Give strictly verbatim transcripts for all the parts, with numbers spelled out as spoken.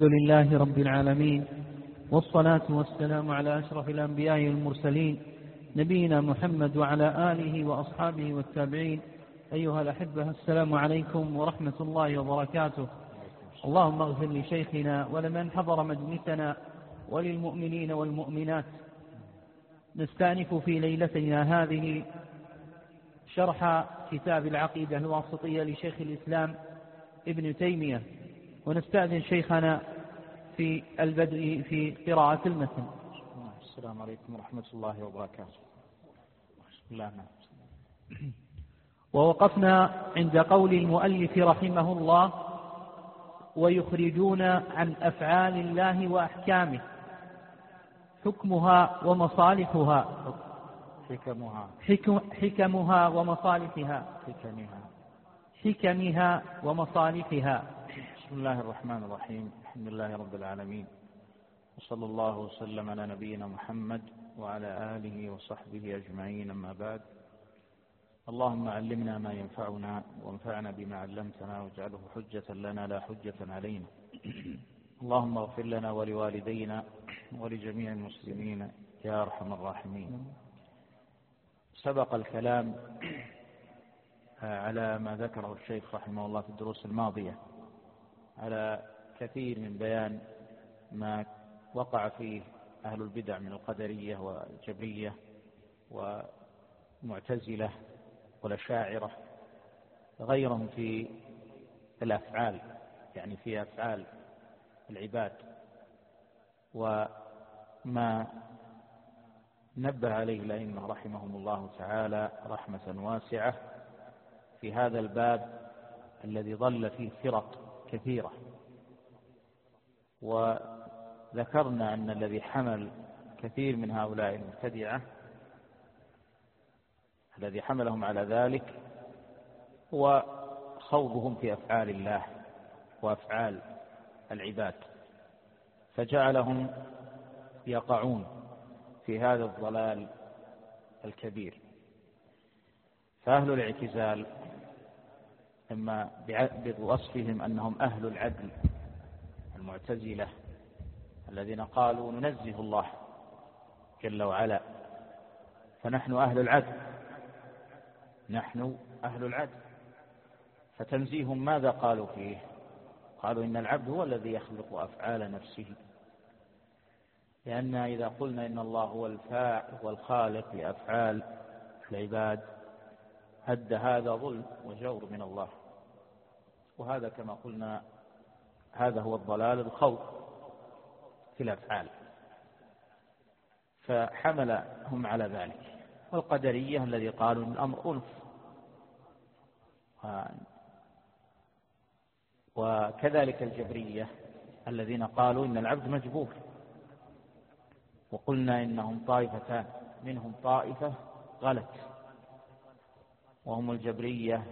الحمد لله رب العالمين، والصلاة والسلام على أشرف الأنبياء والمرسلين نبينا محمد وعلى آله وأصحابه والتابعين. أيها الأحبة، السلام عليكم ورحمة الله وبركاته. اللهم اغفر لشيخنا ولمن حضر مجلسنا وللمؤمنين والمؤمنات. نستأنف في ليلتنا هذه شرح كتاب العقيدة الواسطية لشيخ الإسلام ابن تيمية، ونستأذن شيخنا في البدء في قراءة المتن. السلام عليكم ورحمة الله وبركاته. بسم الله. ووقفنا عند قول المؤلف رحمه الله: ويخرجون عن أفعال الله وأحكامه حكمها ومصالحها حكمها حكم حكمها ومصالحها حكمها حكمها ومصالحها. بسم الله الرحمن الرحيم. الحمد لله رب العالمين، وصلى الله وسلم على نبينا محمد وعلى آله وصحبه أجمعين، أما بعد. اللهم علمنا ما ينفعنا وانفعنا بما علمتنا واجعله حجة لنا لا حجة علينا. اللهم اغفر لنا ولوالدينا ولجميع المسلمين يا أرحم الراحمين. سبق الكلام على ما ذكره الشيخ رحمه الله في الدروس الماضية على كثير من بيان ما وقع فيه أهل البدع من القدرية والجبرية والمعتزلة والأشاعرة غيرهم في الأفعال، يعني في أفعال العباد، وما نبه عليه الأئمة رحمهم الله تعالى رحمة واسعة في هذا الباب الذي ضل فيه فرق كثيرة. وذكرنا أن الذي حمل كثير من هؤلاء المبتدعة الذي حملهم على ذلك هو خوضهم في أفعال الله وأفعال العباد، فجعلهم يقعون في هذا الضلال الكبير. فأهل الاعتزال إما بوصفهم أنهم أهل العدل، المعتزلة الذين قالوا ننزه الله جل وعلا، فنحن أهل العدل، نحن أهل العدل. فتنزيهم ماذا قالوا فيه؟ قالوا إن العبد هو الذي يخلق أفعال نفسه، لأن إذا قلنا إن الله هو الفاعل والخالق لأفعال العباد هد هذا ظلم وجور من الله، وهذا كما قلنا هذا هو الضلال الخوض في الأفعال، فحملهم على ذلك. والقدرية الذي قالوا إن الأمر أنف، وكذلك الجبرية الذين قالوا إن العبد مجبور. وقلنا إنهم طائفتان، منهم طائفة غلت وهم الجبرية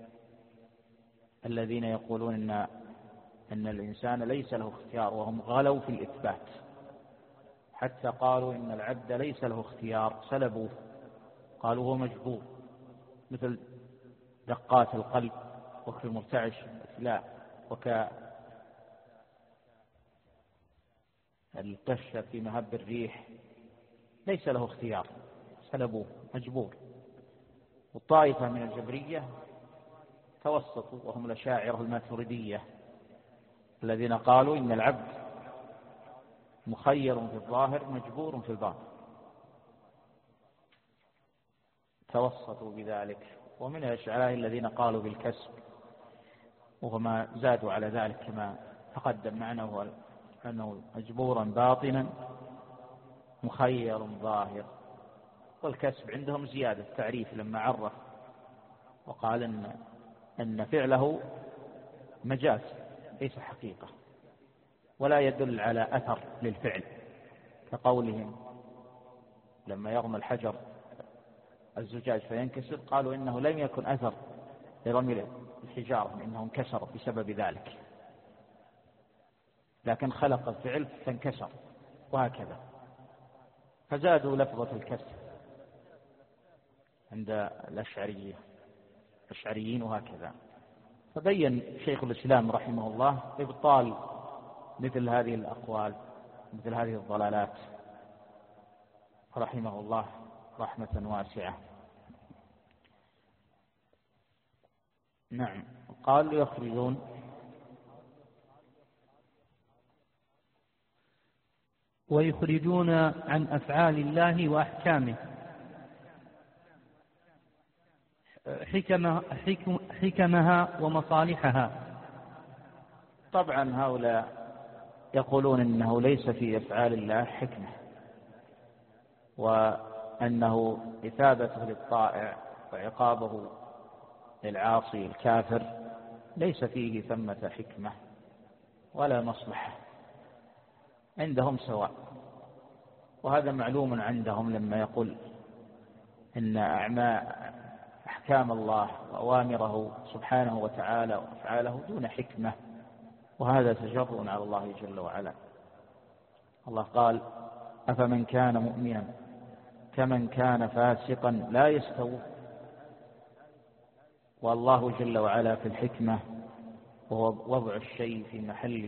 الذين يقولون إن, إن الإنسان ليس له اختيار، وهم غلوا في الإثبات حتى قالوا إن العبد ليس له اختيار، سلبوه، قالوا هو مجبور، مثل دقات القلب وكل مرتعش لا وكالقشة في مهب الريح، ليس له اختيار، سلبوه، مجبور. والطائفة من الجبرية توسطوا وهم الأشاعرة الماتريدية الذين قالوا إن العبد مخير في الظاهر مجبور في الباطن، توسطوا بذلك. ومن الأشاعرة الذين قالوا بالكسب، وما زادوا على ذلك كما تقدم معنا، هو أنه مجبورا باطنا مخير ظاهر. والكسب عندهم زيادة تعريف لما عرف وقال أن, أن فعله مجاز ليس حقيقة، ولا يدل على أثر للفعل، كقولهم لما يرمى الحجر الزجاج فينكسر قالوا إنه لم يكن أثر لرمي الحجارة، إنه انكسر بسبب ذلك، لكن خلق الفعل فانكسر، وهكذا. فزادوا لفظة الكسر عند الأشعرية الأشعريين وهكذا. فبين شيخ الإسلام رحمه الله إبطال مثل هذه الأقوال مثل هذه الضلالات رحمه الله رحمة واسعة. نعم. قال يخرجون ويخرجون عن أفعال الله وأحكامه حكمها, حكم حكمها ومصالحها. طبعا هؤلاء يقولون إنه ليس في أفعال الله حكمة، وأنه إثابته للطائع وعقابه للعاصي الكافر ليس فيه ثمة حكمة ولا مصلحة، عندهم سواء. وهذا معلوم عندهم لما يقول إن أحكام الله وأوامره سبحانه وتعالى وأفعاله دون حكمة، وهذا تجرؤ على الله جل وعلا. الله قال: أفمن كان مؤمنا كمن كان فاسقا لا يستوون. والله جل وعلا في الحكمة وهو وضع الشيء في محله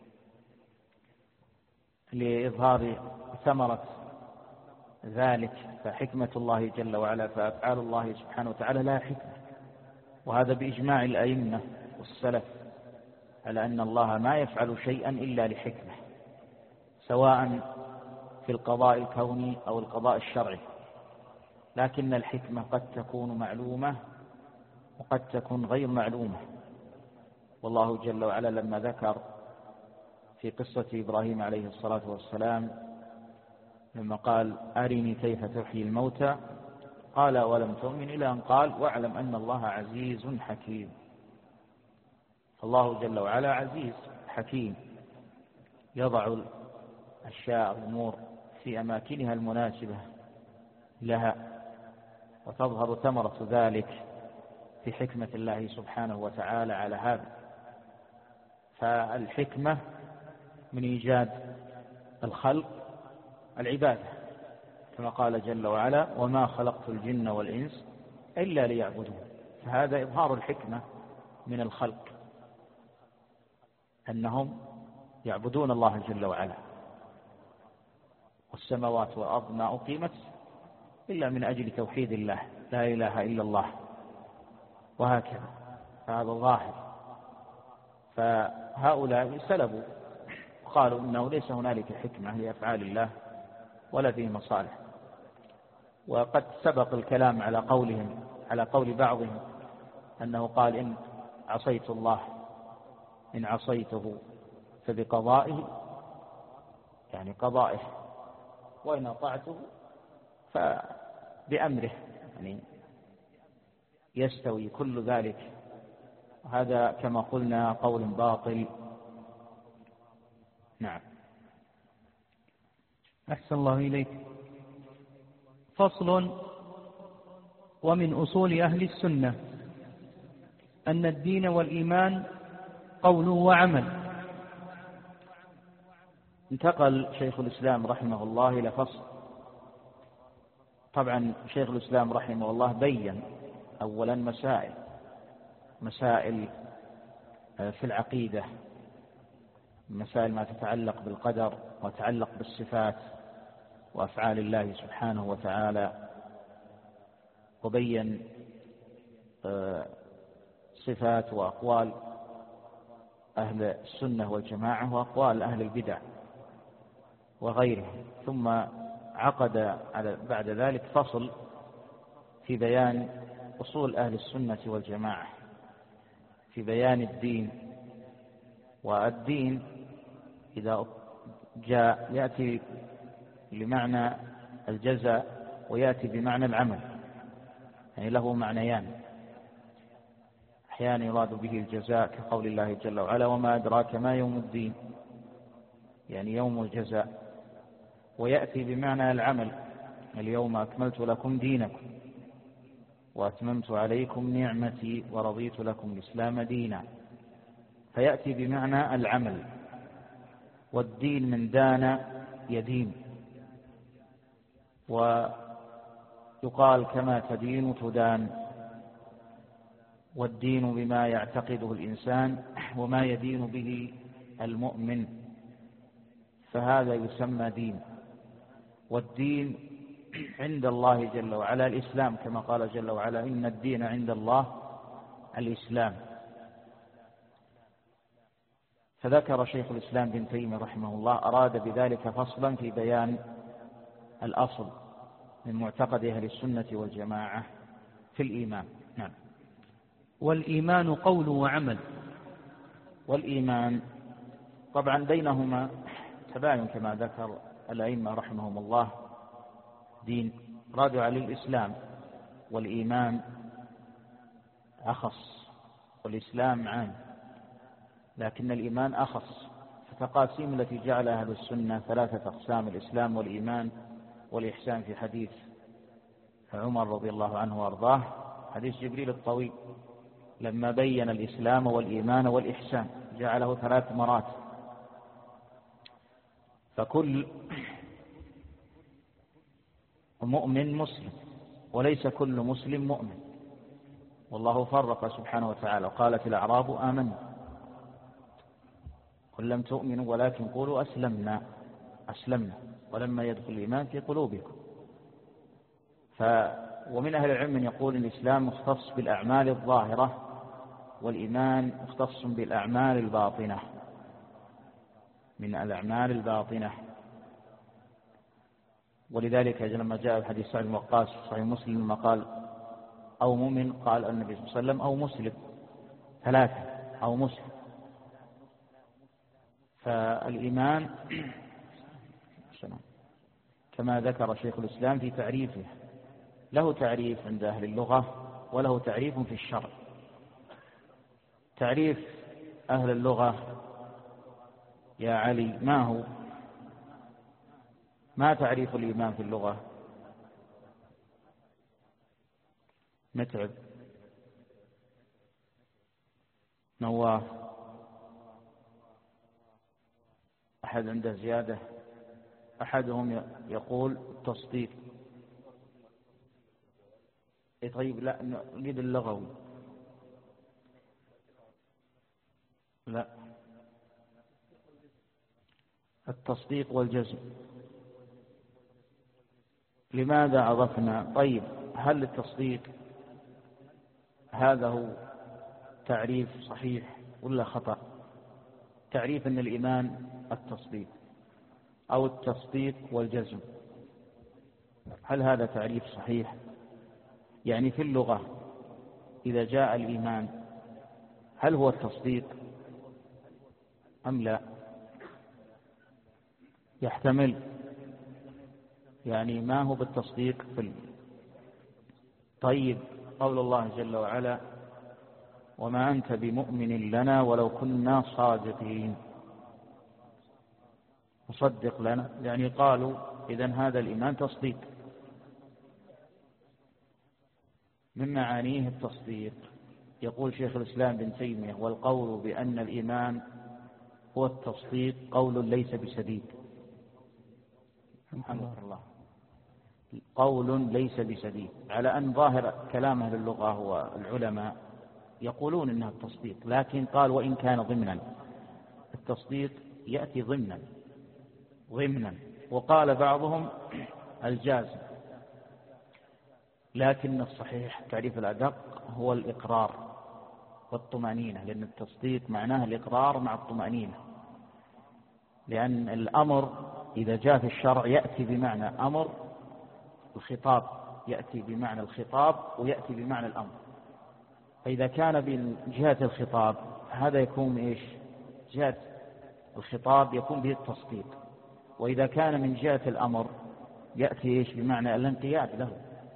لإظهار ثمرة ذلك، فحكمة الله جل وعلا فأفعال الله سبحانه وتعالى لا حكمة. وهذا بإجماع الأئمة والسلف على أن الله ما يفعل شيئا إلا لحكمة، سواء في القضاء الكوني أو القضاء الشرعي. لكن الحكمة قد تكون معلومة وقد تكون غير معلومة. والله جل وعلا لما ذكر في قصة إبراهيم عليه الصلاة والسلام لما قال: أرني كيف تحيي الموتى، قال: ولم تؤمن، إلى أن قال: واعلم أن الله عزيز حكيم. الله جل وعلا عزيز حكيم، يضع الأشياء الأمور في أماكنها المناسبة لها، وتظهر ثمرة ذلك في حكمة الله سبحانه وتعالى على هذا. فالحكمة من إيجاد الخلق العبادة، كما قال جل وعلا: وما خلقت الجن والإنس إلا ليعبدون. فهذا إظهار الحكمة من الخلق، أنهم يعبدون الله جل وعلا. والسماوات والأرض ما أقيمت إلا من أجل توحيد الله، لا إله إلا الله، وهكذا. فهذا ظاهر. فهؤلاء سلبوا وقالوا إنه ليس هنالك حكمة لأفعال الله ولا فيه مصالح. وقد سبق الكلام على قولهم على قول بعضهم أنه قال: إن عصيت الله إن عصيته فبقضائه، يعني قضائه، وإن أطعته فبأمره، يعني يستوي كل ذلك. هذا كما قلنا قول باطل. نعم. أحسن الله إليك. فصل: ومن أصول أهل السنة أن الدين والإيمان قول وعمل. انتقل شيخ الإسلام رحمه الله إلى فصل. طبعا شيخ الإسلام رحمه الله بيّن أولا مسائل مسائل في العقيدة، مسائل ما تتعلق بالقدر وتتعلق بالصفات وأفعال الله سبحانه وتعالى، وبين صفات وأقوال أهل السنة والجماعة وأقوال أهل البدع وغيرهم. ثم عقد على بعد ذلك فصل في بيان أصول أهل السنة والجماعة، في بيان الدين. والدين إذا جاء يأتي بمعنى الجزاء ويأتي بمعنى العمل، يعني له معنيان. أحيانا يراد به الجزاء كقول الله جل وعلا: وما أدراك ما يوم الدين، يعني يوم الجزاء. ويأتي بمعنى العمل: اليوم أكملت لكم دينكم وأتممت عليكم نعمتي ورضيت لكم الإسلام دينا. فيأتي بمعنى العمل. والدين من دان يدين، ويقال كما تدين تدان. والدين بما يعتقده الإنسان وما يدين به المؤمن. فهذا يسمى دين. والدين عند الله جل وعلا الإسلام، كما قال جل وعلا: إن الدين عند الله الإسلام. فذكر شيخ الإسلام بن تيمية رحمه الله أراد بذلك فصلا في بيان الأصل من معتقد أهل السنة والجماعة في الإيمان. نعم. والإيمان قول وعمل. والإيمان طبعا بينهما تباين كما ذكر الأئمة رحمهم الله. دين رادوا على الإسلام، والإيمان أخص، والإسلام عام، لكن الإيمان أخص. فتقاسيم التي جعلها أهل السنة ثلاثة أقسام: الإسلام والإيمان والإحسان، في حديث عمر رضي الله عنه وأرضاه، حديث جبريل الطويل، لما بين الإسلام والإيمان والإحسان جعله ثلاث مراتب. فكل مؤمن مسلم، وليس كل مسلم مؤمن. والله فرق سبحانه وتعالى، قالت الأعراب آمنا قل لم تؤمنوا ولكن قولوا أسلمنا أسلمنا ولما يدخل الإيمان في قلوبكم. ف ومن أهل العلم من يقول الإسلام مختص بالأعمال الظاهرة، والإيمان مختص بالأعمال الباطنة، من الأعمال الباطنة. ولذلك لما جاء الحديث سعد بن وقاص صحيح مسلم لما قال أو مؤمن، قال النبي صلى الله عليه وسلم أو مسلم، ثلاثة، أو مسلم. فالإيمان كما ذكر شيخ الإسلام في تعريفه، له تعريف عند أهل اللغة وله تعريف في الشرع. تعريف أهل اللغة يا علي ما هو؟ ما تعريف الإيمان في اللغة؟ متعب، نواف، أحد عنده زيادة؟ أحدهم يقول التصديق. طيب لا نريد اللغوي. لا، التصديق والجزم. لماذا عرفنا؟ طيب هل التصديق هذا هو تعريف صحيح ولا خطأ؟ تعريف أن الإيمان التصديق أو التصديق والجزم، هل هذا تعريف صحيح؟ يعني في اللغة إذا جاء الإيمان هل هو التصديق أم لا؟ يحتمل، يعني ما هو بالتصديق في ال... طيب قول الله جل وعلا: وما أنت بمؤمن لنا ولو كنا صادقين. مصدق لنا، يعني قالوا إذن هذا الإيمان تصديق، من معانيه التصديق. يقول شيخ الإسلام بن تيمية: والقول بأن الإيمان هو التصديق قول ليس بسديد. الحمد لله، قول ليس بسديد، على أن ظاهر كلام أهل اللغة والعلماء يقولون إنها التصديق، لكن قال وإن كان ضمنا، التصديق يأتي ضمنا ضمنا وقال بعضهم الجازم، لكن الصحيح تعريف الأدق هو الإقرار والطمأنينة، لأن التصديق معناه الإقرار مع الطمأنينة، لأن الأمر إذا جاء في الشرع يأتي بمعنى أمر، الخطاب يأتي بمعنى الخطاب ويأتي بمعنى الأمر. فإذا كان من جهة الخطاب هذا يكون إيش؟ جهة الخطاب يكون به التصديق، وإذا كان من جهة الأمر يأتي إيش؟ بمعنى الانقياد له.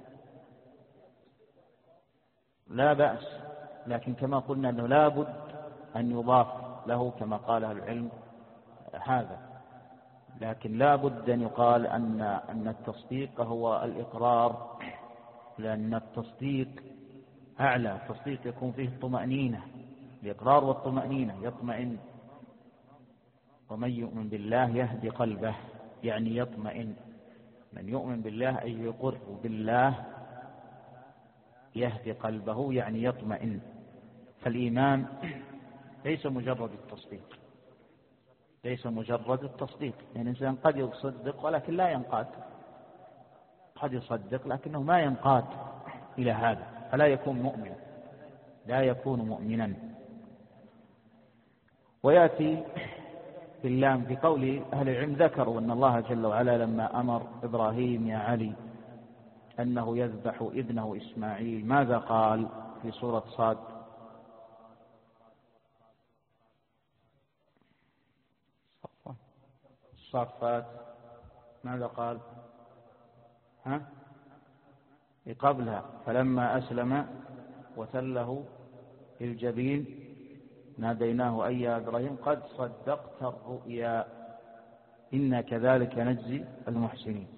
لا بأس، لكن كما قلنا أنه لا بد أن يضاف له كما قال العلم هذا، لكن لا بد أن يقال أن أن التصديق هو الإقرار، لأن التصديق أعلى، التصديق يكون فيه الطمأنينة، الإقرار والطمأنينة، يطمئن. ومن يؤمن بالله يهدي قلبه، يعني يطمئن. من يؤمن بالله أي يقر بالله يهدي قلبه، يعني يطمئن. فالإيمان ليس مجرد التصديق، ليس مجرد التصديق. يعني الإنسان قد يصدق ولكن لا ينقاد، قد يصدق لكنه ما ينقاد إلى هذا، فلا يكون مؤمن، لا يكون مؤمنا. ويأتي في اللام في قول أهل العلم ذكروا أن الله جل وعلا لما أمر إبراهيم يا علي أنه يذبح ابنه إسماعيل ماذا قال في سورة صاد؟ الصافات ماذا قال؟ ها؟ قبلها فلما أسلم وتله للجبين ناديناه أي يا إبراهيم قد صدقت الرؤيا إنا كذلك نجزي المحسنين.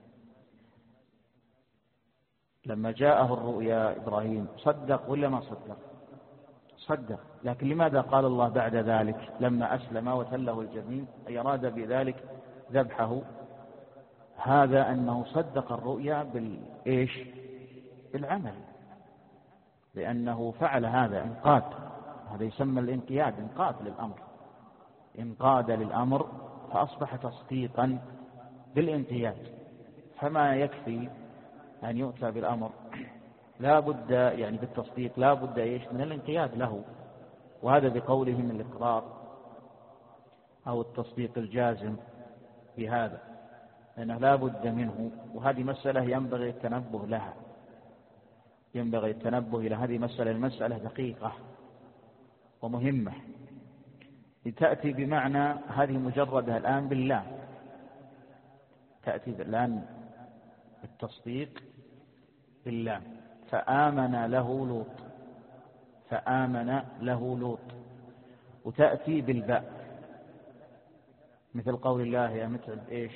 لما جاءه الرؤيا إبراهيم صدق ولا ما صدق؟ صدق. لكن لماذا قال الله بعد ذلك لما أسلم وتله الجبين أي أراد بذلك ذبحه؟ هذا أنه صدق الرؤيا بالإيش؟ بالعمل، لأنه فعل هذا انقاد. هذا يسمى الانقياد، انقاد للأمر، انقاد للأمر فأصبح تصديقا بالانقياد. فما يكفي أن يؤتى بالأمر، لا بد يعني بالتصديق لا بد إيش؟ من الانقياد له. وهذا بقولهم الإقرار أو التصديق الجازم بهذا، لأنه لا بد منه. وهذه مسألة ينبغي التنبه لها، ينبغي التنبه إلى هذه مسألة، المسألة دقيقة ومهمة. تأتي بمعنى هذه مجردها الآن بالله، تأتي الآن التصديق بالله. فآمن له لوط، فآمن له لوط. وتأتي بالباء مثل قول الله يا مثل إيش؟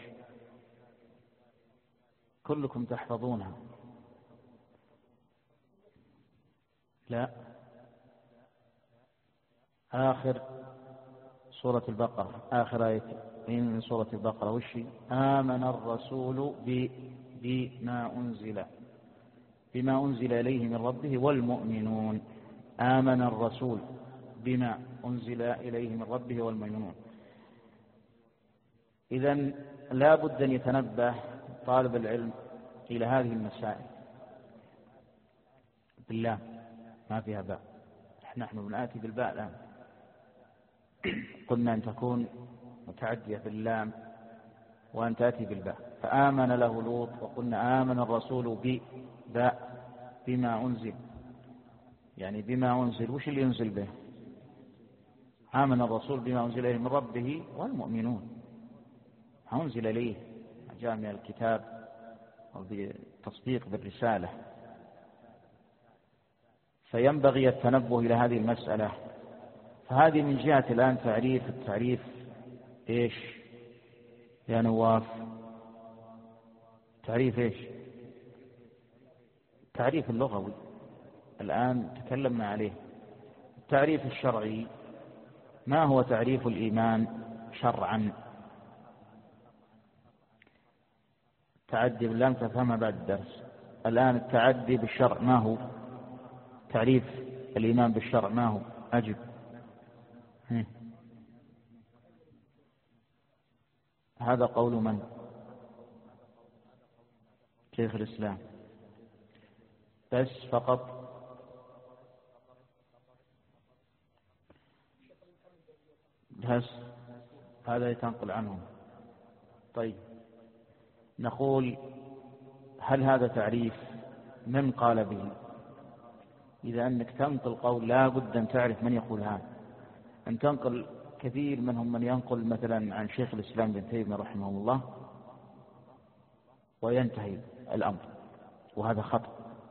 كلكم تحفظونها. لا، آخر سورة البقرة، آخر آية من سورة البقرة وش؟ آمن الرسول بما أنزل بما أنزل إليه من ربه والمؤمنون. آمن الرسول بما أنزل إليه من ربه والمؤمنون. إذن لا بد أن يتنبه طالب العلم إلى هذه المسائل بالله، ما فيها باء. نحن بنأتي بالباء الآن، قلنا أن تكون متعدية باللام وأن تأتي بالباء. فآمن له لوط، وقلنا آمن الرسول بباء بما أنزل، يعني بما أنزل وش اللي ينزل به؟ آمن الرسول بما أنزل إليه من ربه والمؤمنون، أنزل إليه جاء من الكتاب وبالتصديق بالرسالة. فينبغي التنبه إلى هذه المسألة. فهذه من جهة الآن تعريف التعريف إيش يا نواف؟ تعريف إيش؟ التعريف اللغوي الآن تكلمنا عليه. التعريف الشرعي، ما هو تعريف الإيمان شرعا؟ تعدي بالله تفهمها بعد الدرس. الآن التعدي بالشرع ما هو؟ تعريف الإيمان بالشرع ما هو؟ أجب. هذا قول من؟ شيخ الإسلام بس فقط؟ بس هذا يتنقل عنهم. طيب نقول هل هذا تعريف من قال به؟ إذا أنك تنقل قول لا بد أن تعرف من يقول هذا. أن تنقل كثير منهم من ينقل مثلا عن شيخ الإسلام بن تيمية رحمه الله وينتهي الأمر، وهذا خطأ.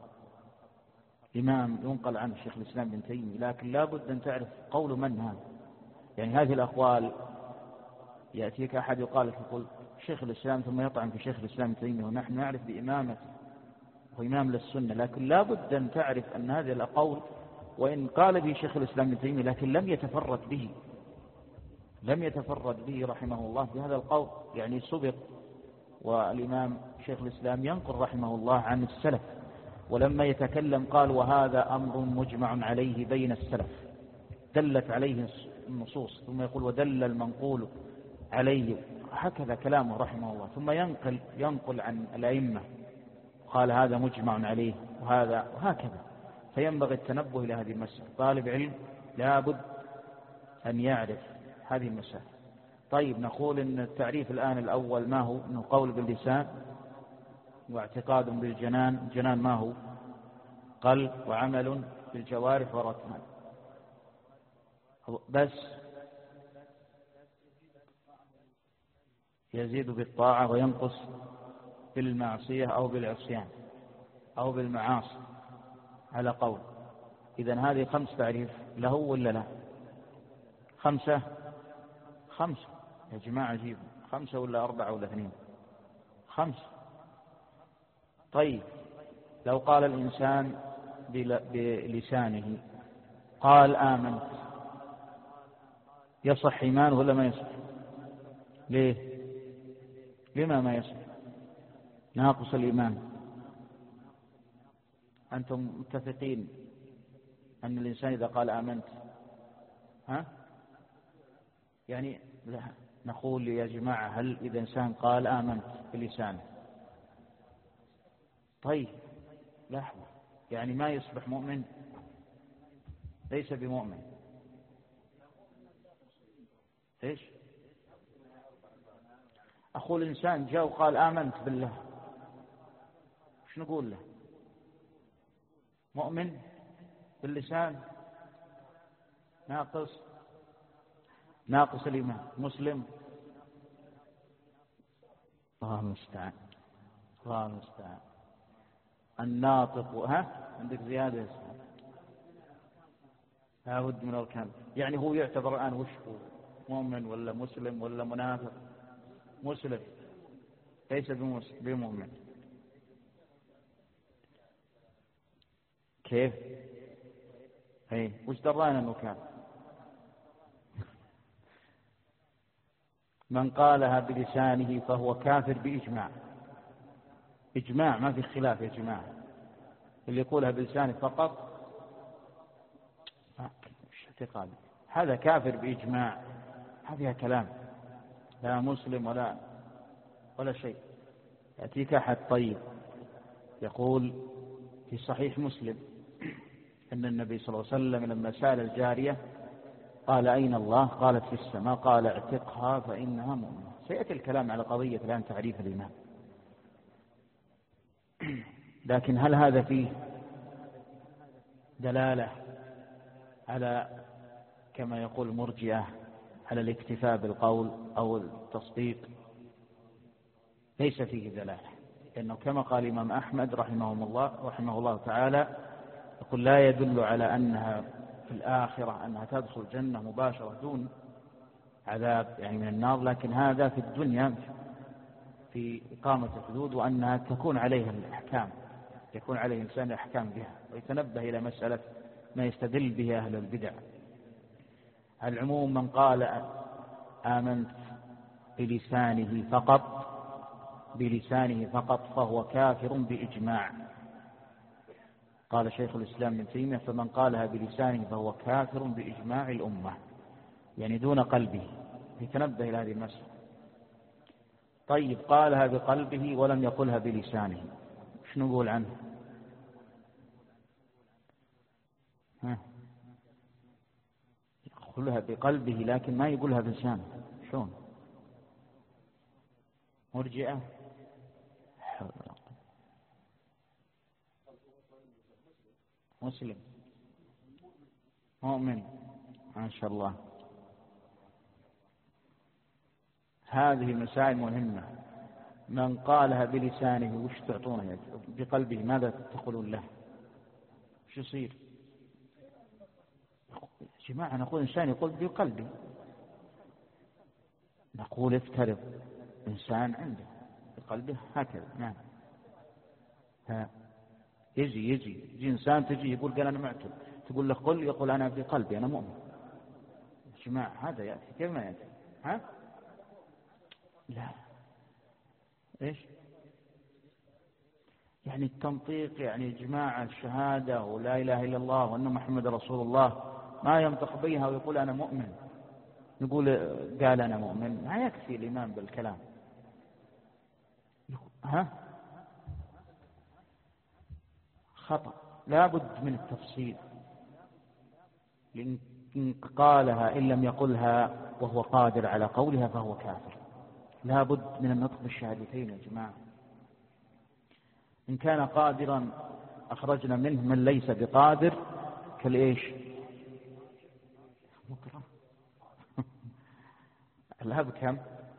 إمام ينقل عن شيخ الإسلام بن تيمية، لكن لا بد أن تعرف قول من هذا. يعني هذه الأقوال يأتيك أحد يقال يقول شيخ الإسلام ثم يطعن في شيخ الإسلام بن تيمية، ونحن نعرف بإمامته وإمام للسنة، لكن لا بد أن تعرف أن هذه الأقول وإن قال به شيخ الإسلام بن تيمية لكن لم يتفرد به، لم يتفرد به رحمه الله بهذا القول، يعني سبق. والإمام شيخ الإسلام ينقل رحمه الله عن السلف، ولما يتكلم قال وهذا أمر مجمع عليه بين السلف، دلت عليه النصوص. ثم يقول ودل المنقول عليه، هكذا كلامه رحمه الله. ثم ينقل ينقل عن الأئمة، قال هذا مجمع عليه وهذا وهكذا. فينبغي التنبه إلى هذه المسألة. طالب علم لابد أن يعرف هذه المسألة. طيب، نقول إن التعريف الآن الأول ما هو؟ إنه قول باللسان واعتقاد بالجنان. الجنان ما هو؟ قلب، وعمل بالجوارح وركان. بس يزيد بالطاعة وينقص بالمعصية أو بالعصيان أو بالمعاصي على قول. إذن هذه خمس تعريف له ولا لا؟ خمسة خمسة يا جماعة، عجيب. خمسة ولا أربعة ولا اثنين؟ خمسة. طيب، لو قال الإنسان بلسانه قال آمنت، يصح إيمانه ولا ما يصح؟ ليه؟ لما ما يصح؟ ناقص الإيمان. أنتم متفقين أن الإنسان إذا قال آمنت، ها؟ يعني لا. نقول يا جماعة، هل إذا إنسان قال آمنت بلسانه، طيب لحظة، يعني ما يصبح مؤمن؟ ليس بمؤمن. إيش؟ أقول إنسان جاء وقال آمنت بالله، إيش نقول له؟ مؤمن باللسان، ناقص ناقص الإيمان، مسلم. الله المستعان، الله المستعان. الناطق، ها عندك زيادة؟ لا بد من الأركان. يعني هو يعتبر الآن وش هو؟ مؤمن ولا مسلم ولا منافق؟ مسلم، ليس بمؤمن. كيف؟ اي وش درانا انه كان؟ من قالها بلسانه فهو كافر بإجماع. إجماع، ما في خلاف يا جماعة. اللي يقولها بلسانه فقط مش اعتقاد، هذا كافر بإجماع. هذا كلام، لا مسلم ولا ولا شيء. يأتيك أحد طيب يقول في صحيح مسلم أن النبي صلى الله عليه وسلم لما سأل الجارية قال أين الله؟ قالت في السماء. قال اعتقها فإنها مؤمنة. سيأتي الكلام على قضية الآن تعريف الإيمان. لكن هل هذا فيه دلالة على كما يقول المرجئة على الاكتفاء بالقول أو التصديق؟ ليس فيه دلالة، لأنه كما قال الإمام أحمد رحمه الله رحمه الله تعالى يقول لا يدل على أنها في الآخرة أنها تدخل الجنة مباشرة دون عذاب يعني من النار، لكن هذا في الدنيا في إقامة الحدود، وأنها تكون عليها الأحكام، يكون عليه الإنسان الأحكام بها، ويتنبه إلى مسألة ما يستدل به أهل البدع. العموم من قال آمنت بلسانه فقط بلسانه فقط فهو كافر بإجماع. قال شيخ الإسلام ابن تيمية فمن قالها بلسانه فهو كافر بإجماع الأمة، يعني دون قلبه. يتنبه إلى هذه المسألة. طيب، قالها بقلبه ولم يقلها بلسانه، ايش نقول عنه؟ ها؟ يقولها بقلبه لكن ما يقولها بلسانه، شلون؟ مرجئة؟ مسلم، مؤمن، ما شاء الله. هذه مسائل مهمة. من قالها بلسانه وش تعطونه؟ بقلبه ماذا تقولون له؟ شو يصير؟ يا جماعة نقول إنسان يقول بقلبه، نقول افترض إنسان عنده بقلبه هكذا، نعم، ها يجي يجي يجي إنسان تجي يقول قال أنا معتد، تقول له قل، يقول أنا بقلبي أنا مؤمن. يا جماعة هذا يأتي كيف ما يأتي؟ ها؟ لا، إيش؟ يعني التنطيق، يعني جماعة الشهادة ولا إله إلا الله وأن محمد رسول الله ما ينطق بها ويقول أنا مؤمن. نقول قال أنا مؤمن، ما يكفي الإيمان بالكلام. ها خطأ، لا بد من التفصيل. إن قالها إن لم يقلها وهو قادر على قولها فهو كافر. لا بد من النطق بالشهادتين يا جماعة. إن كان قادرا أخرجنا منه، من ليس بقادر كالإيش؟ مكره. الهب كم؟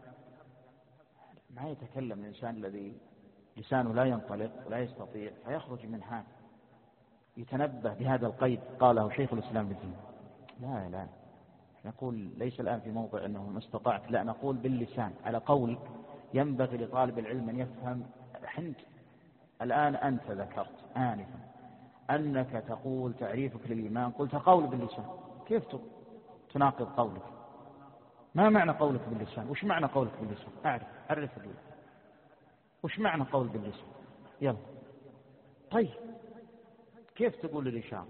ما يتكلم الإنسان الذي لسانه لا ينطلق ولا يستطيع فيخرج من هذا. يتنبه بهذا القيد قاله شيخ الإسلام ابن تيمية. لا لا نقول ليس الآن في موضع أنه ما استطعت، لا، نقول باللسان على قول ينبغي لطالب العلم أن يفهم. حنت الآن أنت ذكرت آنفا أنك تقول تعريفك للإيمان قلت قول باللسان، كيف تناقض قولك؟ ما معنى قولك باللسان؟ وش معنى قولك باللسان؟ أعرف عرف لي وش معنى قول باللسان. يلا طيب كيف تقول الإشارة؟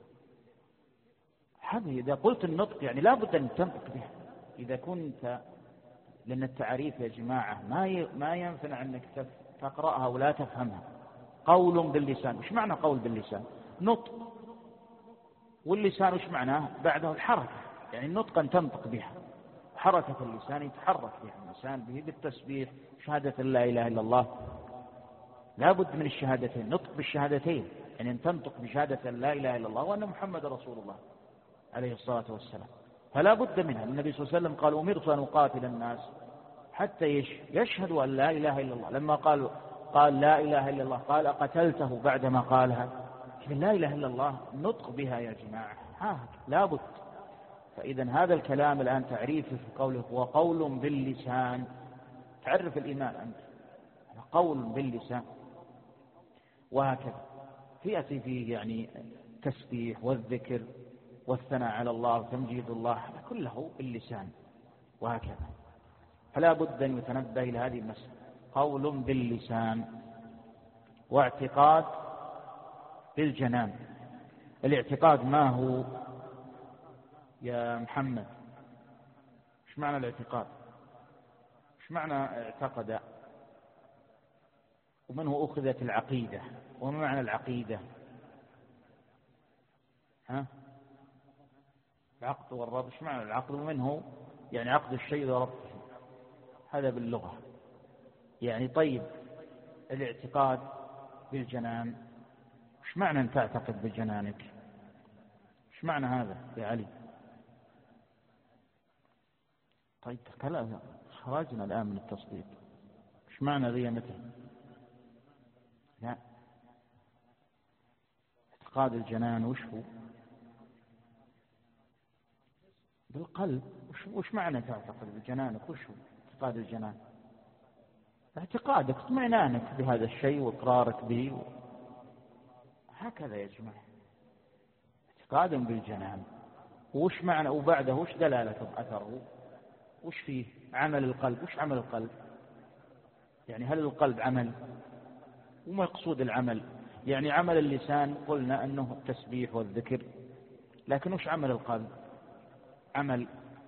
هذا إذا قلت النطق يعني لا بد أن تنطق بها. إذا كنت، لأن التعريف يا جماعة ما ما ينفع أنك تقرأها ولا تفهمها. قول باللسان، وش معنى قول باللسان؟ نطق. واللسان وش معناه؟ بعده الحركة، يعني النطق أن تنطق بها. حركة اللسان يتحرك بها اللسان به بالتسبيح، شهادة لا إله إلا الله. لا بد من الشهادتين، نطق بالشهادتين، يعني أن تنطق بشهادة لا إله إلا الله وأن محمد رسول الله عليه الصلاة والسلام. فلا بد منها. النبي صلى الله عليه وسلم قال أمرت أن أقاتل الناس حتى يشهدوا أن لا إله إلا الله. لما قال قال لا إله إلا الله قال أقتلته بعدما قالها؟ لا إله إلا الله نطق بها يا جماعة، ها لا بد. فإذا هذا الكلام الآن تعريفه في قوله هو قول باللسان. تعرف الإيمان أنت قول باللسان، وهكذا فيأتي فيه يعني تسبيح والذكر والثناء على الله وتمجيد الله، هذا كله باللسان وهكذا. فلا بد أن يتنبه إلى هذه المسألة، قول باللسان واعتقاد بالجنان. الاعتقاد ما هو يا محمد؟ ايش معنى الاعتقاد؟ ايش معنى اعتقد؟ ومنه أخذت العقيدة؟ وما معنى العقيدة؟ ها؟ العقد والربط. ايش معنى العقد؟ ومنه يعني عقد الشيء وربطه، هذا باللغة يعني. طيب الاعتقاد بالجنان، ايش معنى أن تعتقد بجنانك؟ ايش معنى هذا يا علي؟ طيب كلام خرجنا الآن من التصديق. ايش معنى ذي متى؟ لا، اعتقاد الجنان وش هو؟ بالقلب. وش, وش معنى تعتقد بجنانك؟ وش هو اعتقاد الجنان؟ اعتقادك، اطمئنانك بهذا الشيء واقرارك به و... هكذا يا جماعة اعتقاد بالجنان. وش معنى وبعده وش دلالته أثره؟ وش فيه عمل القلب؟ وش عمل القلب يعني؟ هل القلب عمل؟ وما يقصود العمل؟ يعني عمل اللسان قلنا أنه التسبيح والذكر، لكن وش عمل القلب؟ عمل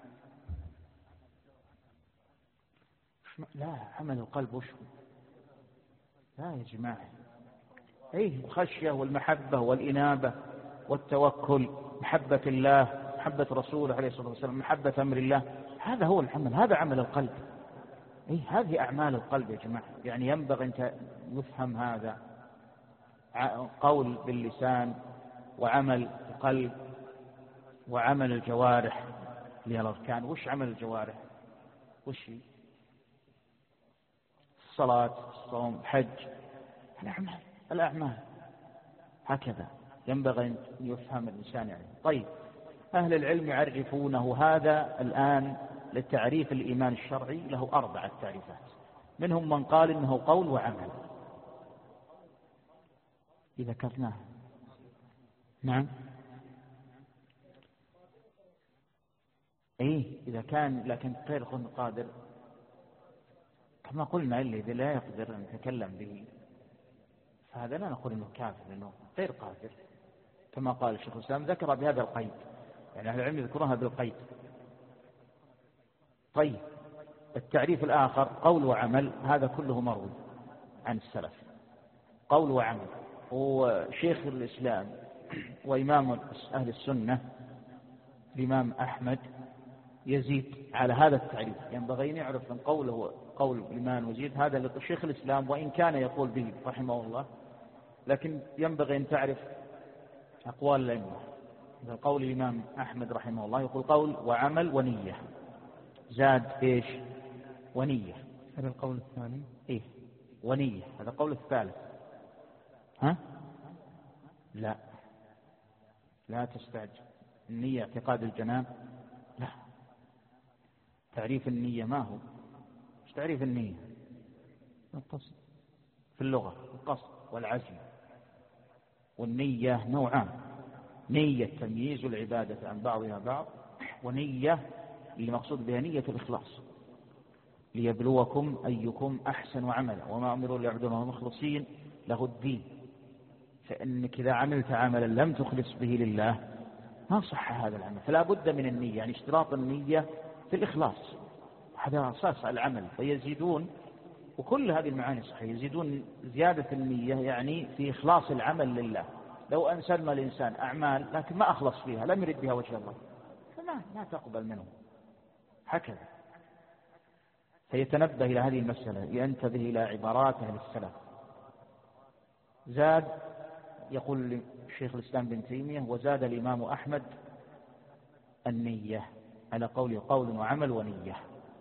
لا، عمل القلب وش هو؟ لا يا جماعة، ايه الخشية والمحبة والإنابة والتوكل، محبة الله، محبة رسوله عليه الصلاة والسلام، محبة أمر الله، هذا هو العمل، هذا عمل القلب. ايه هذه أعمال القلب يا جماعة. يعني ينبغي أن يفهم هذا، قول باللسان وعمل القلب وعمل الجوارح اللي هي الأركان. وش عمل الجوارح؟ وش هي؟ الصلاة، الصوم، الحج، الأعمال الأعمال هكذا ينبغي أن يفهم الإنسان يعني. طيب أهل العلم يعرفونه هذا الآن للتعريف الإيمان الشرعي له أربعة تعريفات، منهم من قال إنه قول وعمل إذا ذكرناه. نعم إيه إذا كان، لكن غير قادر كما قلنا اللي إذا لا يقدر أن يتكلم به فهذا لا نقول إنه كافر، لأنه غير قادر كما قال الشيخ الإسلام، ذكر بهذا القيد، يعني أهل العلم يذكرها بالقيد. طيب، التعريف الآخر قول وعمل، هذا كله مروي عن السلف، قول وعمل. وشيخ الإسلام وإمام أهل السنة الإمام أحمد يزيد على هذا التعريف. ينبغي أن يعرف أن قوله قول الإمام يزيد هذا لشيخ الإسلام، وإن كان يقول به رحمه الله، لكن ينبغي أن تعرف أقوال الأئمة. مثل قول الإمام أحمد رحمه الله يقول قول وعمل ونية، زاد إيش؟ ونية. هذا القول الثاني. إيه، ونية، هذا القول الثالث. ها؟ لا لا تستعجل. النية اعتقاد الجنان؟ لا. تعريف النية ما هو؟ ايش تعريف النية؟ القصد في اللغة، القصد والعزم. والنية نوعان: نية تمييز العبادة عن بعضها بعض، ونية اللي مقصود بها نية الإخلاص، ليبلوكم أيكم أحسن عملا وما أمروا ليعبدوا مخلصين له الدين. فإنك إذا عملت عملا لم تخلص به لله ما صح هذا العمل، فلا بد من النية، يعني اشتراط النية في الإخلاص، هذا أساس العمل. فيزيدون، وكل هذه المعاني صحيحة، يزيدون زيادة النية يعني في إخلاص العمل لله. لو أن سلم الإنسان أعمال لكن ما أخلص فيها، لم يرد بها وجه الله، فما ما تقبل منه. هكذا فيتنبه إلى هذه المسألة، ينتبه إلى عبارات أهل السلف. زاد، يقول الشيخ الإسلام بن تيمية: وزاد الإمام أحمد النية على قول قول وعمل ونية.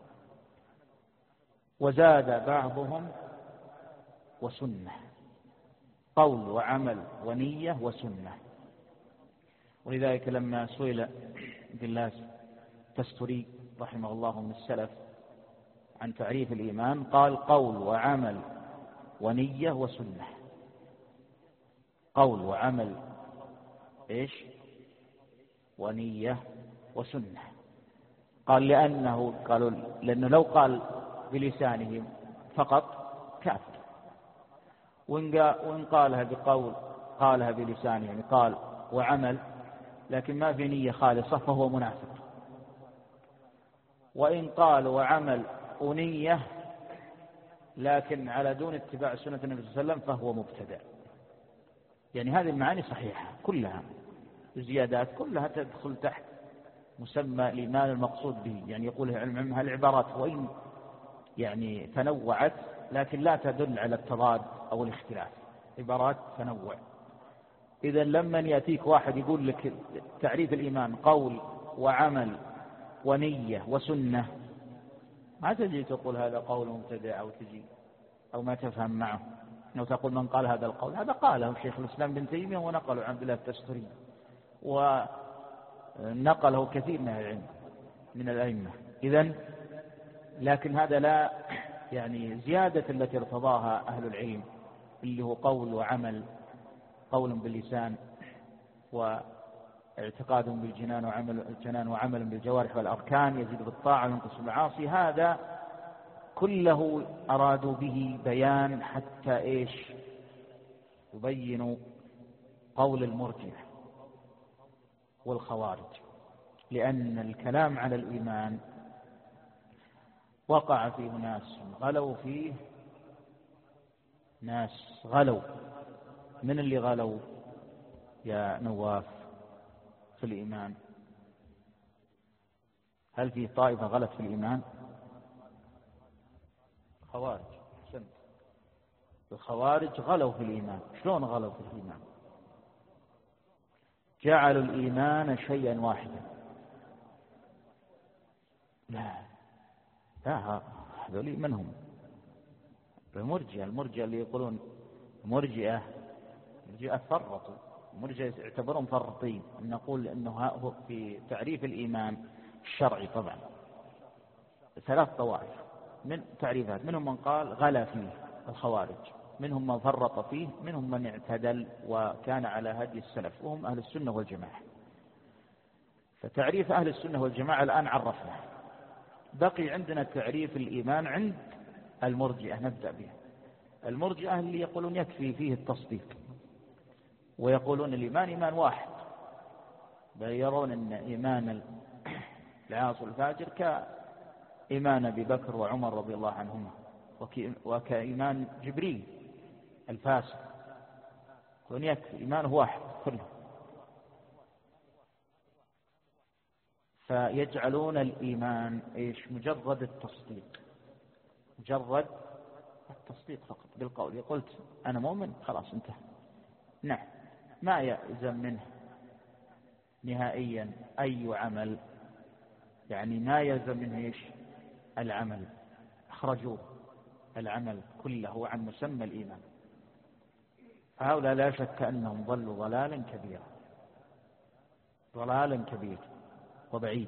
وزاد بعضهم وسنة، قول وعمل ونية وسنة. ولذلك لما سئل بالله تستري رحمه الله من السلف عن تعريف الإيمان قال: قول وعمل ونية وسنة. قول وعمل إيش؟ ونية وسنة. قال لأنه قالوا لأنه لو قال بلسانه فقط كافر، وإن قالها بقول قالها بلسانه يعني قال وعمل لكن ما في نية خالصة فهو منافق. وإن قال وعمل ونية لكن على دون اتباع سنة النبي صلى الله عليه وسلم فهو مبتدع. يعني هذه المعاني صحيحة كلها، الزيادات كلها تدخل تحت مسمى الإيمان المقصود به. يعني يقول العلم هالعبارات وإن يعني تنوعت لكن لا تدل على التضاد أو الاختلاف، عبارات تنوع. إذا لما يأتيك واحد يقول لك تعريف الإيمان قول وعمل ونية وسنة، ما تجي تقول هذا قول مبتدع أو تجي أو ما تفهم معه، أو تقول من قال هذا القول، هذا قاله شيخ الإسلام بن تيمية ونقله عن عبد الله التستري ونقله كثير من العلم من الأئمة. إذن لكن هذا لا يعني زيادة التي ارتضاها أهل العلم اللي هو قول وعمل، قول باللسان واعتقاد بالجنان وعمل الجنان وعمل بالجوارح والأركان، يزيد بالطاعة وينقص بالمعاصي، هذا كله أرادوا به بيان حتى إيش؟ يبينوا قول المرجئة والخوارج. لأن الكلام على الإيمان وقع فيه ناس غلوا فيه، ناس غلوا. من اللي غلوا يا نواف في الإيمان؟ هل في طائفة غلت في الإيمان؟ خوارج. حسنت، الخوارج غلوا في الإيمان. شلون غلوا في الإيمان؟ جعلوا الإيمان شيئا واحدا. لا لا، هذول من هم؟ المرجئة. المرجئة اللي يقولون مرجئة مرجئة فرطوا، مرجئة يعتبرون فرطين. نقول أنه في تعريف الإيمان الشرعي طبعا ثلاث طوائف من تعريفات، منهم من قال غلا فيه الخوارج، منهم من فرط فيه، منهم من اعتدل وكان على هدي السلف وهم أهل السنة والجماعة. فتعريف أهل السنة والجماعة الآن عرفنا، بقي عندنا تعريف الإيمان عند المرجئة. نبدأ به. المرجئة اللي يقولون يكفي فيه التصديق، ويقولون الإيمان إيمان واحد، بل يرون أن إيمان العاصي الفاجر إيمان أبي بكر وعمر رضي الله عنهما وكإيمان جبريل الفاسق، ويكفي إيمانه واحد كله. فيجعلون الإيمان إيش؟ مجرد التصديق، مجرد التصديق فقط بالقول. قلت أنا مؤمن خلاص انتهى. نعم، ما يلزم منه نهائيا أي عمل، يعني ما يلزم منه إيش؟ العمل. أخرجوه العمل كله عن مسمى الإيمان. فهؤلاء لا شك أنهم ضلوا ضلالا كبيرا، ضلالا كبير وبعيد.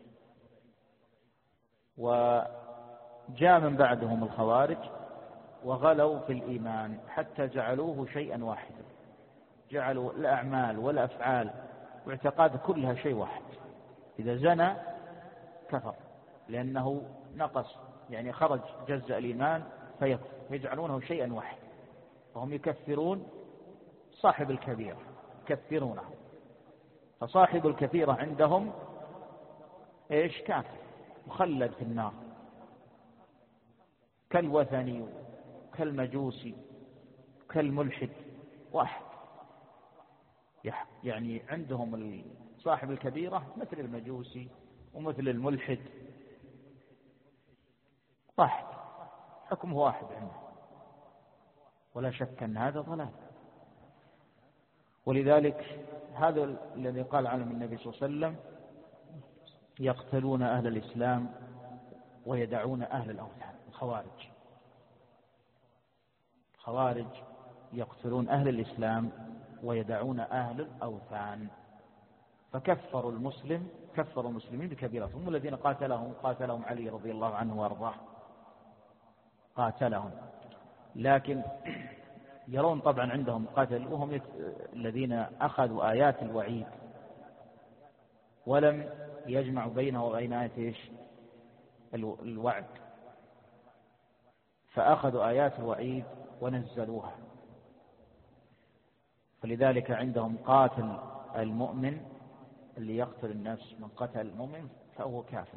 وجاء من بعدهم الخوارج وغلوا في الإيمان حتى جعلوه شيئا واحدا، جعلوا الأعمال والأفعال واعتقاد كلها شيء واحد. إذا زنى كفر لأنه نقص، يعني خرج جزء الإيمان فيكفر، يجعلونه شيئا واحد. وهم يكفرون صاحب الكبيرة، يكفرونه. فصاحب الكبيرة عندهم إيش؟ كافر مخلد في النار، كالوثني كالمجوسي كالملحد واحد. يعني عندهم صاحب الكبيرة مثل المجوسي ومثل الملحد واحد، حكمه واحد عنده، ولا شك أن هذا ضلال. ولذلك هذا الذي قال عنه النبي صلى الله عليه وسلم: يقتلون أهل الإسلام ويدعون أهل الأوثان. الخوارج خوارج يقتلون أهل الإسلام ويدعون أهل الأوثان. فكفروا المسلم، كفروا المسلمين بكبيرتهم. الذين قاتلهم قاتلهم علي رضي الله عنه وارضاه، قاتلهم. لكن يرون طبعا عندهم قتل، وهم الذين أخذوا آيات الوعيد ولم يجمعوا بينه وبين آيات إيش؟ الوعد. فأخذوا آيات الوعيد ونزلوها. فلذلك عندهم قاتل المؤمن اللي يقتل النفس من قتل المؤمن فهو كافر.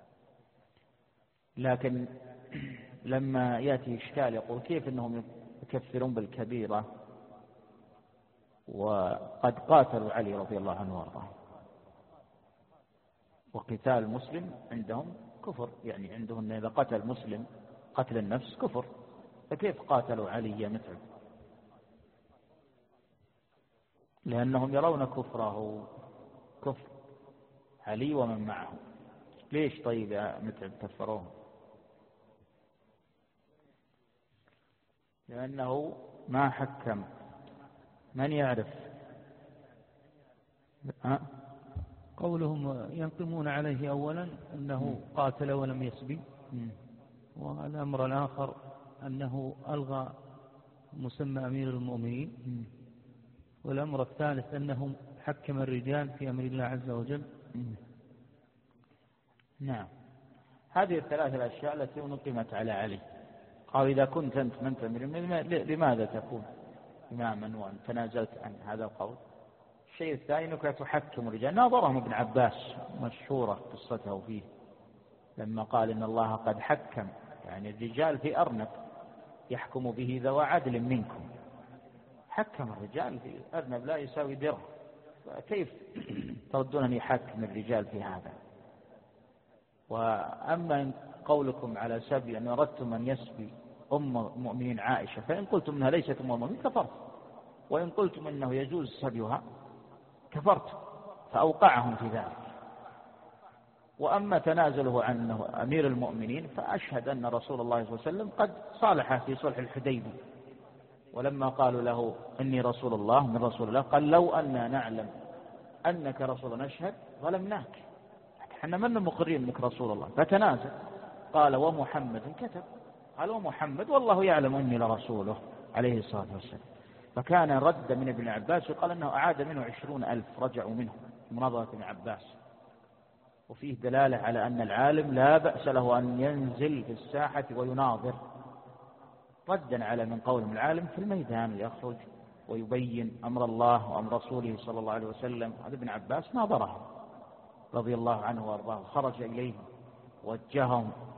لكن لما يأتي إشكال يقول كيف أنهم يكفرون بالكبيرة وقد قاتلوا علي رضي الله عنه وارضاه؟ وقتال المسلم عندهم كفر، يعني عندهم إذا قتل مسلم قتل النفس كفر، فكيف قاتلوا علي مثل؟ لأنهم يرون كفره كفر علي ومن معه. ليش طيب يا متعب كفروه؟ لأنه ما حكم. من يعرف؟ ها؟ قولهم ينقمون عليه أولا أنه قاتل ولم يسبي، والأمر الآخر أنه ألغى مسمى أمير المؤمنين، والأمر الثالث أنه حكم الرجال في أمر الله عز وجل. نعم، هذه الثلاث الأشياء التي نقمت على علي. قال: إذا كنت أنت من أمير المؤمنين لماذا تكون إماما وأن تنازلت عن هذا القول؟ الشيء الثاني أنك تحكم الرجال. ناظرهم ابن عباس، مشهورة قصته فيه، لما قال: إن الله قد حكم، يعني الرجال في أرنب يحكم به ذوى عدل منكم. حكم الرجال في أرنب لا يساوي درهم، فكيف تردون أن يحكم الرجال في هذا؟ وأما قولكم على سبيل أن أردتم أن يسبي أم المؤمنين عائشة، فإن قلتم أنها ليست أم المؤمنين كفرت، وإن قلتم أنه يجوز سبيها كفرت، فأوقعهم في ذلك. وأما تنازله عنه أمير المؤمنين فأشهد أن رسول الله صلى الله عليه وسلم قد صالح في صلح الحديبية، ولما قالوا له: إني رسول الله من رسول الله، قال: لو أننا نعلم أنك رسول نشهد ظلمناك، احنا من مقرين أنك رسول الله، فتنازل. قال: ومحمد كتب. قال: ومحمد والله يعلم أني لرسوله عليه الصلاة والسلام. فكان رد من ابن عباس وقال أنه أعاد منه عشرون ألف رجعوا منه مناظرة ابن عباس. وفيه دلالة على أن العالم لا بأس له أن ينزل في الساحة ويناظر، ردا على من قولهم العالم في الميدان يخرج ويبين أمر الله وأمر رسوله صلى الله عليه وسلم. هذا ابن عباس ناظره رضي الله عنه وارضاه، خرج إليهم وجههم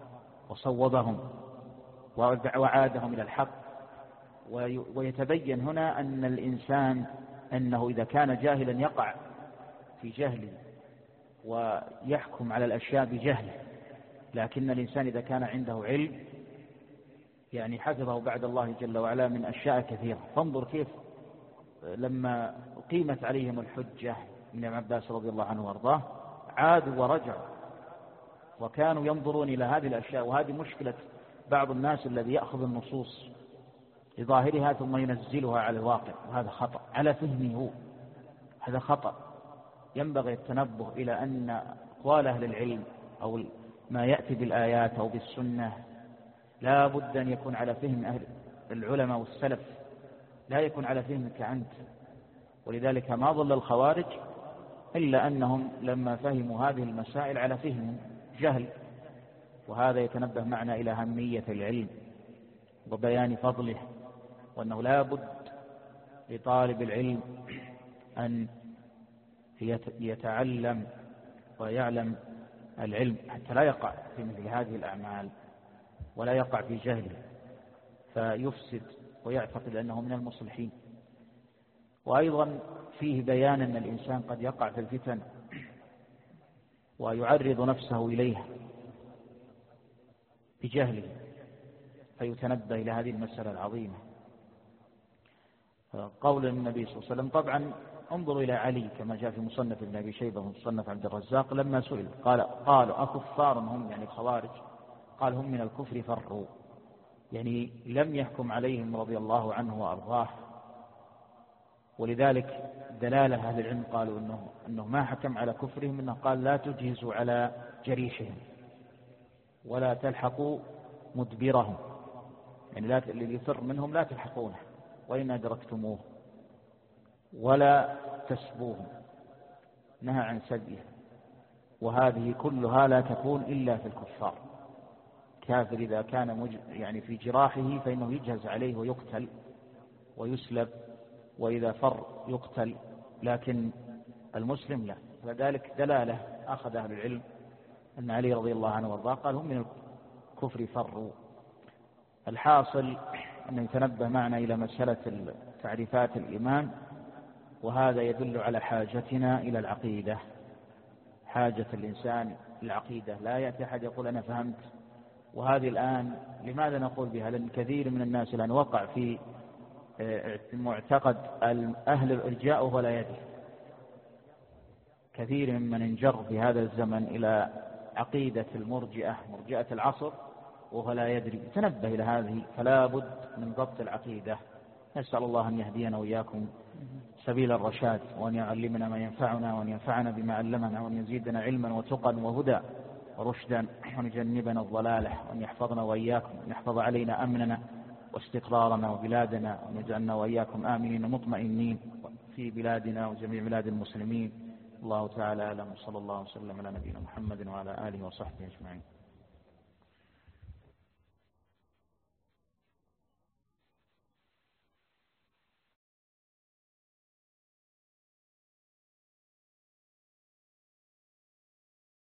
وصوبهم وعادهم إلى الحق. ويتبين هنا أن الإنسان أنه إذا كان جاهلا يقع في جهله ويحكم على الأشياء بجهله، لكن الإنسان إذا كان عنده علم يعني حفظه بعد الله جل وعلا من أشياء كثيرة. فانظر كيف لما قيمت عليهم الحجة من ابن عباس رضي الله عنه وارضاه عادوا ورجعوا وكانوا ينظرون إلى هذه الأشياء. وهذه مشكلة بعض الناس الذي يأخذ النصوص لظاهرها ثم ينزلها على الواقع، وهذا خطأ على فهمه هو، هذا خطأ. ينبغي التنبه إلى أن أقوال أهل العلم أو ما يأتي بالآيات أو بالسنة لا بد أن يكون على فهم أهل العلماء والسلف، لا يكون على فهمك أنت. ولذلك ما ضل الخوارج إلا أنهم لما فهموا هذه المسائل على فهم جهل. وهذا يتنبه معنا إلى أهمية العلم وبيان فضله، وأنه لا بد لطالب العلم أن يتعلم ويعلم العلم حتى لا يقع في مثل هذه الأعمال ولا يقع في جهله فيفسد ويعتقد أنه من المصلحين. وأيضا فيه بيان أن الإنسان قد يقع في الفتن ويعرض نفسه إليها بجهله فيتنبه إلى هذه المسألة العظيمة. قول النبي صلى الله عليه وسلم، طبعا انظروا إلى علي كما جاء في مصنف ابن أبي شيبة ومصنف عبد الرزاق لما سئل قال قالوا أكفار هم، يعني الخوارج؟ قال هم من الكفر فروا، يعني لم يحكم عليهم رضي الله عنه وأرضاه. ولذلك دلالة أهل العلم قالوا إنه, إنه ما حكم على كفرهم، إنه قال لا تجهزوا على جريحهم ولا تلحقوا مدبرهم، يعني لا اللي يفر منهم لا تلحقونه وإن أدركتموه، ولا تسبوهم، نهى عن سبيه. وهذه كلها لا تكون إلا في الكفار. كافر إذا كان مج... يعني في جراحه فإنه يجهز عليه ويقتل ويسلب، وإذا فر يقتل، لكن المسلم لا. فذلك دلالة أخذ أهل العلم أن علي رضي الله عنه وارضاه قال هم من الكفر فروا. الحاصل أن يتنبه معنا إلى مسألة تعريفات الإيمان، وهذا يدل على حاجتنا إلى العقيدة، حاجة الإنسان العقيدة. لا يأتي أحد يقول أنا فهمت. وهذه الآن لماذا نقول بها؟ لأن كثير من الناس الآن وقع في معتقد أهل الإرجاء وهو لا يدري. كثير ممن انجر في هذا الزمن إلى عقيدة المرجئة، مرجئة العصر، وهو لا يدري. تنبه إلى هذه، فلا بد من ضبط العقيدة. نسأل الله أن يهدينا وإياكم سبيل الرشاد، وأن يعلمنا ما ينفعنا، وأن ينفعنا بما علمنا، وأن يزيدنا علما وتقا وهدى ورشدا، وأن يجنبنا الضلالة، وأن يحفظنا وإياكم، وأن يحفظ علينا أمننا واستقرارنا وبلادنا، وأن يجعلنا وإياكم آمنين مطمئنين في بلادنا وجميع بلاد المسلمين. الله تعالى أعلم، وصلى الله وسلم على نبينا محمد وعلى آله وصحبه أجمعين.